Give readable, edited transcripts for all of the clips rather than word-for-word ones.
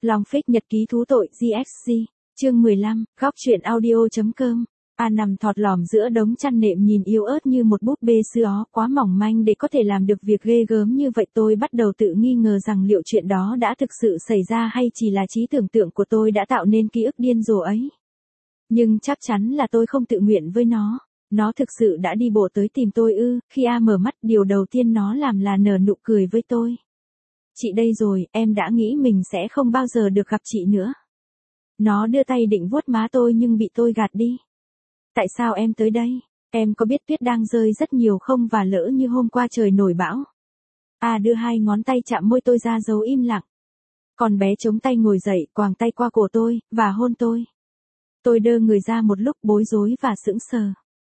Long phích nhật ký thú tội GXG, chương 15, góc truyện audio.com. A nằm thọt lòm giữa đống chăn nệm nhìn yếu ớt như một búp bê sữa quá mỏng manh để có thể làm được việc ghê gớm như vậy. Tôi bắt đầu tự nghi ngờ rằng liệu chuyện đó đã thực sự xảy ra hay chỉ là trí tưởng tượng của tôi đã tạo nên ký ức điên rồ ấy. Nhưng chắc chắn là tôi không tự nguyện với nó. Nó thực sự đã đi bộ tới tìm tôi ư? Khi A mở mắt, điều đầu tiên nó làm là nở nụ cười với tôi. Chị đây rồi, em đã nghĩ mình sẽ không bao giờ được gặp chị nữa. Nó đưa tay định vuốt má tôi nhưng bị tôi gạt đi. Tại sao em tới đây? Em có biết tuyết đang rơi rất nhiều không, và lỡ như hôm qua trời nổi bão? A đưa hai ngón tay chạm môi tôi ra dấu im lặng. Con bé chống tay ngồi dậy, quàng tay qua cổ tôi, và hôn tôi. Tôi đơ người ra một lúc, bối rối và sững sờ.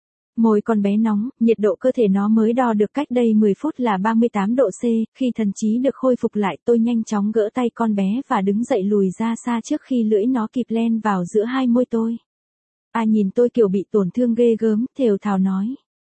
Môi con bé nóng, nhiệt độ cơ thể nó mới đo được cách đây 10 phút là 38 độ C. Khi thần trí được khôi phục lại, tôi nhanh chóng gỡ tay con bé và đứng dậy lùi ra xa trước khi lưỡi nó kịp len vào giữa hai môi tôi. A nhìn tôi kiểu bị tổn thương ghê gớm, thều thào nói.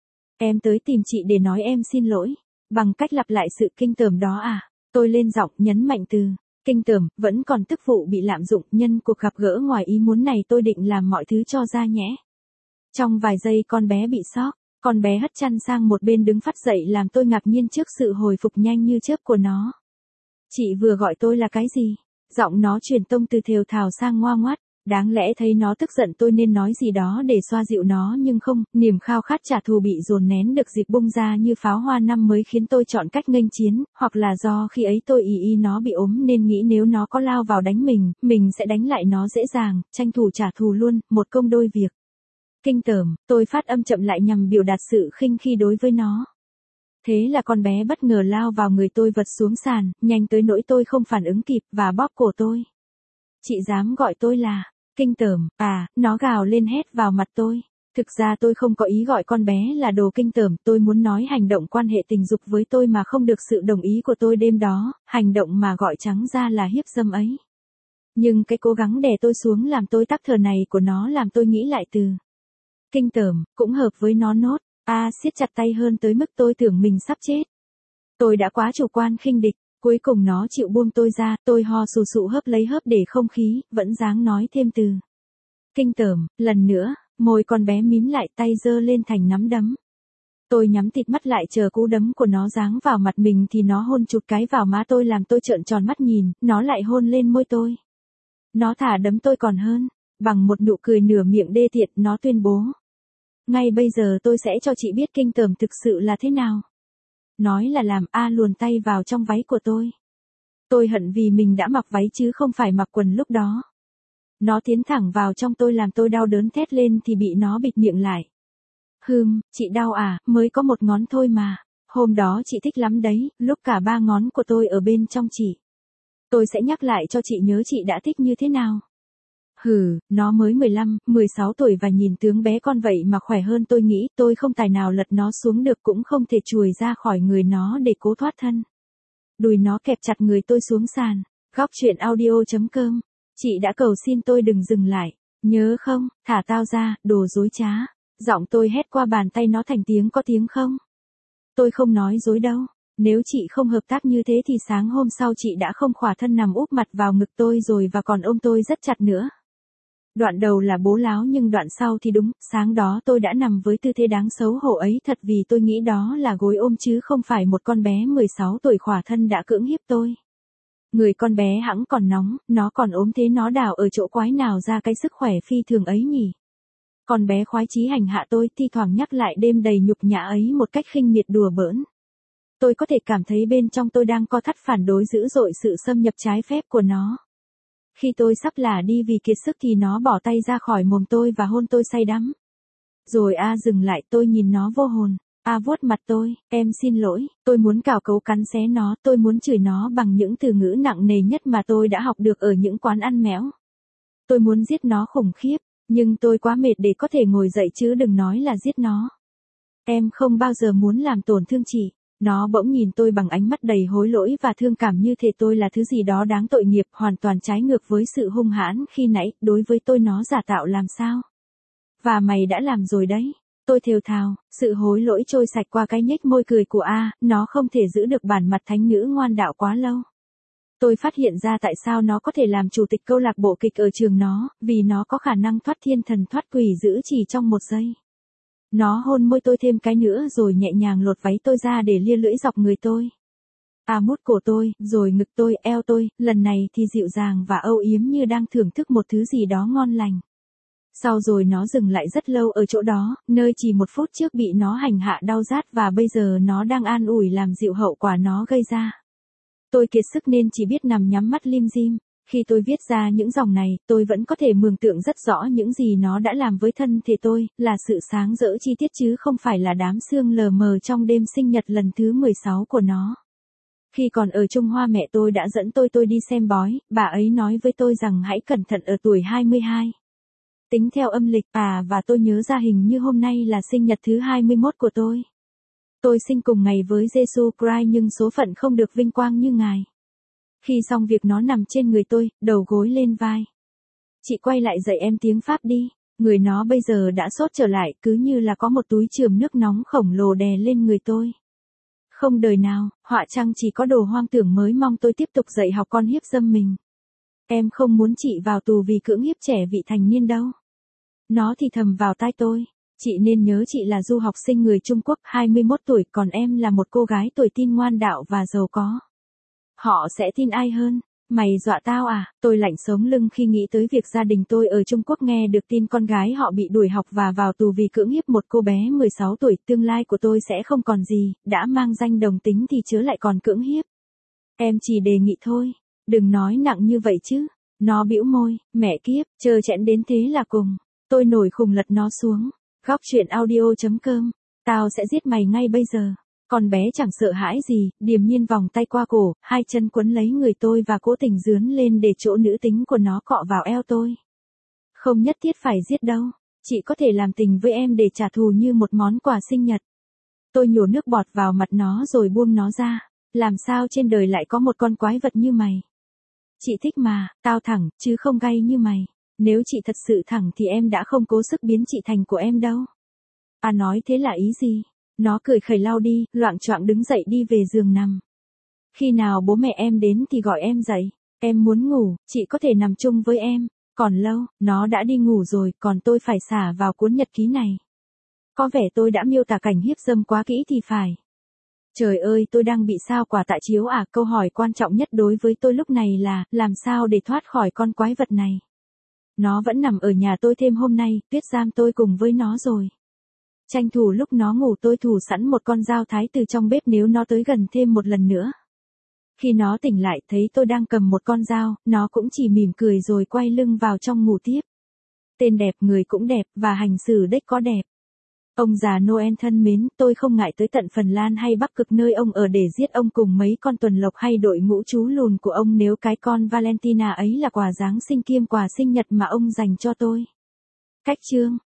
Em tới tìm chị để nói em xin lỗi. Bằng cách lặp lại sự kinh tởm đó à? Tôi lên giọng nhấn mạnh từ kinh tởm, vẫn còn tức vụ bị lạm dụng. Nhân cuộc gặp gỡ ngoài ý muốn này tôi định làm mọi thứ cho ra nhẽ. Trong vài giây con bé bị sốc, con bé hất chăn sang một bên đứng phắt dậy làm tôi ngạc nhiên trước sự hồi phục nhanh như chớp của nó. Chị vừa gọi tôi là cái gì? Giọng nó chuyển tông từ thều thào sang ngoa ngoắt. Đáng lẽ thấy nó tức giận tôi nên nói gì đó để xoa dịu nó, nhưng không, niềm khao khát trả thù bị dồn nén được dịp bung ra như pháo hoa năm mới khiến tôi chọn cách nghênh chiến, hoặc là do khi ấy tôi ý nó bị ốm nên nghĩ nếu nó có lao vào đánh mình sẽ đánh lại nó dễ dàng, tranh thủ trả thù luôn, một công đôi việc. Kinh tởm, tôi phát âm chậm lại nhằm biểu đạt sự khinh khi đối với nó. Thế là con bé bất ngờ lao vào người tôi, vật xuống sàn, nhanh tới nỗi tôi không phản ứng kịp, và bóp cổ tôi. Chị dám gọi tôi là kinh tởm à? Nó gào lên hét vào mặt tôi. Thực ra tôi không có ý gọi con bé là đồ kinh tởm, tôi muốn nói hành động quan hệ tình dục với tôi mà không được sự đồng ý của tôi đêm đó, hành động mà gọi trắng ra là hiếp dâm ấy. Nhưng cái cố gắng đè tôi xuống làm tôi tắc thở này của nó làm tôi nghĩ lại từ kinh tởm, cũng hợp với nó nốt. A siết chặt tay hơn tới mức tôi tưởng mình sắp chết. Tôi đã quá chủ quan khinh địch, cuối cùng nó chịu buông tôi ra, tôi ho sù sụ hớp lấy hớp để không khí, vẫn dáng nói thêm từ kinh tởm, lần nữa, môi con bé mím lại, tay giơ lên thành nắm đấm. Tôi nhắm tịt mắt lại chờ cú đấm của nó giáng vào mặt mình thì nó hôn chụt cái vào má tôi làm tôi trợn tròn mắt nhìn, nó lại hôn lên môi tôi. Nó thả đấm tôi còn hơn, bằng một nụ cười nửa miệng đê tiện, nó tuyên bố. Ngay bây giờ tôi sẽ cho chị biết kinh tởm thực sự là thế nào. Nói là làm. A luồn tay vào trong váy của tôi. Tôi hận vì mình đã mặc váy chứ không phải mặc quần lúc đó. Nó tiến thẳng vào trong tôi làm tôi đau đớn thét lên thì bị nó bịt miệng lại. Chị đau à? Mới có một ngón thôi mà. Hôm đó chị thích lắm đấy, lúc cả ba ngón của tôi ở bên trong chị. Tôi sẽ nhắc lại cho chị nhớ chị đã thích như thế nào. Nó mới 15, 16 tuổi và nhìn tướng bé con vậy mà khỏe hơn tôi nghĩ, tôi không tài nào lật nó xuống được, cũng không thể chùi ra khỏi người nó để cố thoát thân. Đùi nó kẹp chặt người tôi xuống sàn. Góc truyện audio.com. Chị đã cầu xin tôi đừng dừng lại. Nhớ không, thả tao ra, đồ dối trá. Giọng tôi hét qua bàn tay nó thành tiếng có tiếng không? Tôi không nói dối đâu. Nếu chị không hợp tác như thế thì sáng hôm sau chị đã không khỏa thân nằm úp mặt vào ngực tôi rồi và còn ôm tôi rất chặt nữa. Đoạn đầu là bố láo nhưng đoạn sau thì đúng, sáng đó tôi đã nằm với tư thế đáng xấu hổ ấy thật vì tôi nghĩ đó là gối ôm chứ không phải một con bé 16 tuổi khỏa thân đã cưỡng hiếp tôi. Người con bé hẵng còn nóng, nó còn ốm thế nó đào ở chỗ quái nào ra cái sức khỏe phi thường ấy nhỉ. Con bé khoái chí hành hạ tôi, thi thoảng nhắc lại đêm đầy nhục nhã ấy một cách khinh miệt đùa bỡn. Tôi có thể cảm thấy bên trong tôi đang co thắt phản đối dữ dội sự xâm nhập trái phép của nó. Khi tôi sắp lả đi vì kiệt sức thì nó bỏ tay ra khỏi mồm tôi và hôn tôi say đắm. Rồi A dừng lại, tôi nhìn nó vô hồn. A vuốt mặt tôi, em xin lỗi, tôi muốn cào cấu cắn xé nó, tôi muốn chửi nó bằng những từ ngữ nặng nề nhất mà tôi đã học được ở những quán ăn mẽo. Tôi muốn giết nó khủng khiếp, nhưng tôi quá mệt để có thể ngồi dậy chứ đừng nói là giết nó. Em không bao giờ muốn làm tổn thương chị. Nó bỗng nhìn tôi bằng ánh mắt đầy hối lỗi và thương cảm như thể tôi là thứ gì đó đáng tội nghiệp, hoàn toàn trái ngược với sự hung hãn khi nãy. Đối với tôi nó giả tạo làm sao? Và mày đã làm rồi đấy. Tôi thều thào, sự hối lỗi trôi sạch qua cái nhếch môi cười của A, nó không thể giữ được bản mặt thánh nữ ngoan đạo quá lâu. Tôi phát hiện ra tại sao nó có thể làm chủ tịch câu lạc bộ kịch ở trường nó, vì nó có khả năng thoát thiên thần thoát quỷ giữ chỉ trong một giây. Nó hôn môi tôi thêm cái nữa rồi nhẹ nhàng lột váy tôi ra để lia lưỡi dọc người tôi. Mút cổ tôi, rồi ngực tôi, eo tôi, lần này thì dịu dàng và âu yếm như đang thưởng thức một thứ gì đó ngon lành. Sau rồi nó dừng lại rất lâu ở chỗ đó, nơi chỉ 1 phút trước bị nó hành hạ đau rát và bây giờ nó đang an ủi làm dịu hậu quả nó gây ra. Tôi kiệt sức nên chỉ biết nằm nhắm mắt lim dim. Khi tôi viết ra những dòng này, tôi vẫn có thể mường tượng rất rõ những gì nó đã làm với thân thể tôi, là sự sáng rỡ chi tiết chứ không phải là đám sương lờ mờ trong đêm sinh nhật lần thứ 16 của nó. Khi còn ở Trung Hoa mẹ tôi đã dẫn tôi đi xem bói, bà ấy nói với tôi rằng hãy cẩn thận ở tuổi 22. Tính theo âm lịch, và tôi nhớ ra hình như hôm nay là sinh nhật thứ 21 của tôi. Tôi sinh cùng ngày với Jesus Christ nhưng số phận không được vinh quang như Ngài. Khi xong việc nó nằm trên người tôi, đầu gối lên vai. Chị quay lại dạy em tiếng Pháp đi. Người nó bây giờ đã sốt trở lại, cứ như là có một túi chườm nước nóng khổng lồ đè lên người tôi. Không đời nào, họa chăng chỉ có đồ hoang tưởng mới mong tôi tiếp tục dạy học con hiếp dâm mình. Em không muốn chị vào tù vì cưỡng hiếp trẻ vị thành niên đâu. Nó thì thầm vào tai tôi. Chị nên nhớ chị là du học sinh người Trung Quốc 21 tuổi, còn em là một cô gái tuổi teen ngoan đạo và giàu có. Họ sẽ tin ai hơn? Mày dọa tao à? Tôi lạnh sống lưng khi nghĩ tới việc gia đình tôi ở Trung Quốc nghe được tin con gái họ bị đuổi học và vào tù vì cưỡng hiếp một cô bé 16 tuổi. Tương lai của tôi sẽ không còn gì, đã mang danh đồng tính thì chớ lại còn cưỡng hiếp. Em chỉ đề nghị thôi, đừng nói nặng như vậy chứ. Nó bĩu môi, mẹ kiếp, trơ trẽn đến thế là cùng. Tôi nổi khùng lật nó xuống. Góc truyện audio.com. Tao sẽ giết mày ngay bây giờ. Con bé chẳng sợ hãi gì, điềm nhiên vòng tay qua cổ, 2 chân quấn lấy người tôi và cố tình dướn lên để chỗ nữ tính của nó cọ vào eo tôi. Không nhất thiết phải giết đâu, chị có thể làm tình với em để trả thù như một món quà sinh nhật. Tôi nhổ nước bọt vào mặt nó rồi buông nó ra. Làm sao trên đời lại có một con quái vật như mày? Chị thích mà, tao thẳng, chứ không gay như mày. Nếu chị thật sự thẳng thì em đã không cố sức biến chị thành của em đâu. Nói thế là ý gì? Nó cười khẩy lau đi, loạng choạng đứng dậy đi về giường nằm. Khi nào bố mẹ em đến thì gọi em dậy. Em muốn ngủ, chị có thể nằm chung với em. Còn lâu, nó đã đi ngủ rồi, còn tôi phải xả vào cuốn nhật ký này. Có vẻ tôi đã miêu tả cảnh hiếp dâm quá kỹ thì phải. Trời ơi, tôi đang bị sao quả tạ chiếu à? Câu hỏi quan trọng nhất đối với tôi lúc này là, làm sao để thoát khỏi con quái vật này? Nó vẫn nằm ở nhà tôi thêm hôm nay, Tuyết giam tôi cùng với nó rồi. Tranh thủ lúc nó ngủ tôi thủ sẵn một con dao thái từ trong bếp nếu nó tới gần thêm một lần nữa. Khi nó tỉnh lại thấy tôi đang cầm một con dao, nó cũng chỉ mỉm cười rồi quay lưng vào trong ngủ tiếp. Tên đẹp, người cũng đẹp, và hành xử đếch có đẹp. Ông già Noel thân mến, tôi không ngại tới tận Phần Lan hay Bắc Cực nơi ông ở để giết ông cùng mấy con tuần lộc hay đội ngũ chú lùn của ông nếu cái con Valentina ấy là quà Giáng sinh kiêm quà sinh nhật mà ông dành cho tôi. Cách chương